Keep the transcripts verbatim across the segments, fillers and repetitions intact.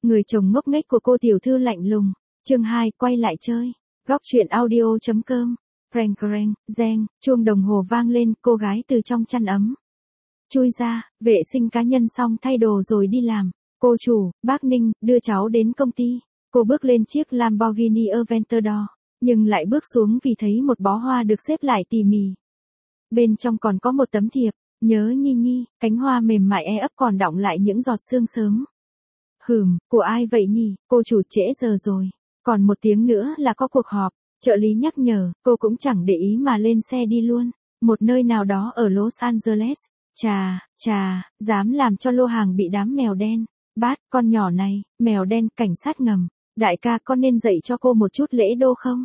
Người chồng ngốc nghếch của cô tiểu thư lạnh lùng. Chương hai, quay lại chơi. Góc truyện audio.com. Reng reng, reng, chuông đồng hồ vang lên, cô gái từ trong chăn ấm chui ra, vệ sinh cá nhân xong thay đồ rồi đi làm. Cô chủ, bác Ninh, đưa cháu đến công ty. Cô bước lên chiếc Lamborghini Aventador, nhưng lại bước xuống vì thấy một bó hoa được xếp lại tỉ mỉ. Bên trong còn có một tấm thiệp, nhớ Nhi Nhi, cánh hoa mềm mại e ấp còn đọng lại những giọt sương sớm. Hừm, của ai vậy nhỉ, cô chủ trễ giờ rồi. Còn một tiếng nữa là có cuộc họp, trợ lý nhắc nhở, cô cũng chẳng để ý mà lên xe đi luôn. Một nơi nào đó ở Los Angeles. Chà, chà, dám làm cho lô hàng bị đám mèo đen. Bát, con nhỏ này, mèo đen, cảnh sát ngầm. Đại ca con nên dạy cho cô một chút lễ đô không?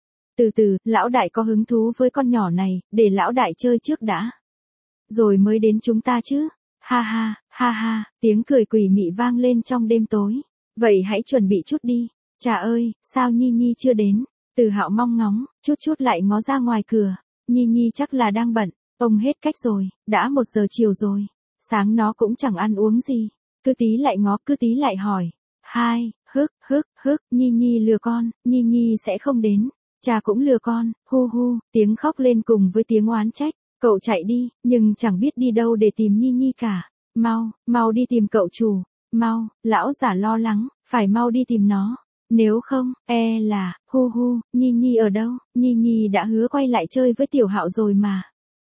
Từ từ, lão đại có hứng thú với con nhỏ này, để lão đại chơi trước đã. Rồi mới đến chúng ta chứ. Ha ha, ha ha, tiếng cười quỷ mị vang lên trong đêm tối. Vậy hãy chuẩn bị chút đi. Chà ơi, sao Nhi Nhi chưa đến? Từ Hạo mong ngóng, chút chút lại ngó ra ngoài cửa. Nhi Nhi chắc là đang bận. Ông hết cách rồi, đã một giờ chiều rồi. Sáng nó cũng chẳng ăn uống gì. Cứ tí lại ngó, cứ tí lại hỏi. Hai, hức, hức, hức, Nhi Nhi lừa con, Nhi Nhi sẽ không đến. Cha cũng lừa con, hu hu, tiếng khóc lên cùng với tiếng oán trách. Cậu chạy đi, nhưng chẳng biết đi đâu để tìm Nhi Nhi cả. Mau, mau đi tìm cậu chủ. Mau, lão giả lo lắng, phải mau đi tìm nó. Nếu không, e là, hu hu, Nhi Nhi ở đâu? Nhi Nhi đã hứa quay lại chơi với Tiểu Hạo rồi mà.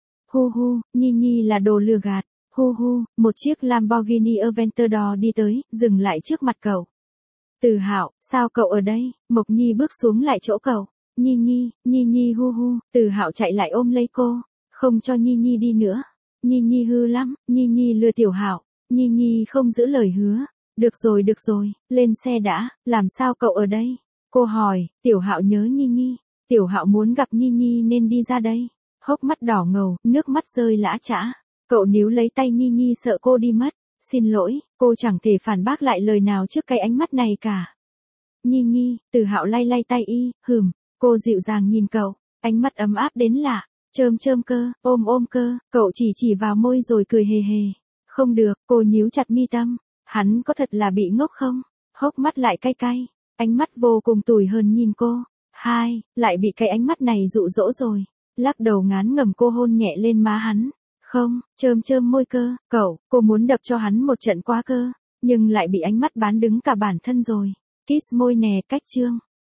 Hu hu, Nhi Nhi là đồ lừa gạt. Hu hu, một chiếc Lamborghini Aventador đi tới, dừng lại trước mặt cậu. Từ Hạo, sao cậu ở đây? Mộc Nhi bước xuống lại chỗ cậu. Nhi Nhi, Nhi Nhi hu hu, Từ Hạo chạy lại ôm lấy cô, không cho Nhi Nhi đi nữa. Nhi Nhi hư lắm, Nhi Nhi lừa Tiểu Hạo, Nhi Nhi không giữ lời hứa. Được rồi được rồi, lên xe đã, làm sao cậu ở đây? Cô hỏi, Tiểu Hạo nhớ Nhi Nhi, Tiểu Hạo muốn gặp Nhi Nhi nên đi ra đây. Hốc mắt đỏ ngầu, nước mắt rơi lã chã. Cậu níu lấy tay Nhi Nhi sợ cô đi mất. Xin lỗi, cô chẳng thể phản bác lại lời nào trước cái ánh mắt này cả. Nhi Nhi, Từ Hạo lay lay tay y, hừm, cô dịu dàng nhìn cậu, ánh mắt ấm áp đến lạ. Chơm chơm cơ, ôm ôm cơ, cậu chỉ chỉ vào môi rồi cười hề hề. Không được, cô nhíu chặt mi tâm. Hắn có thật là bị ngốc không? Hốc mắt lại cay cay, ánh mắt vô cùng tủi hờn nhìn cô. Hai, lại bị cái ánh mắt này dụ dỗ rồi. Lắc đầu ngán ngẩm cô hôn nhẹ lên má hắn. Không, chơm chơm môi cơ, cậu, cô muốn đập cho hắn một trận quá cơ, nhưng lại bị ánh mắt bán đứng cả bản thân rồi. Kiss môi nè, cách chương.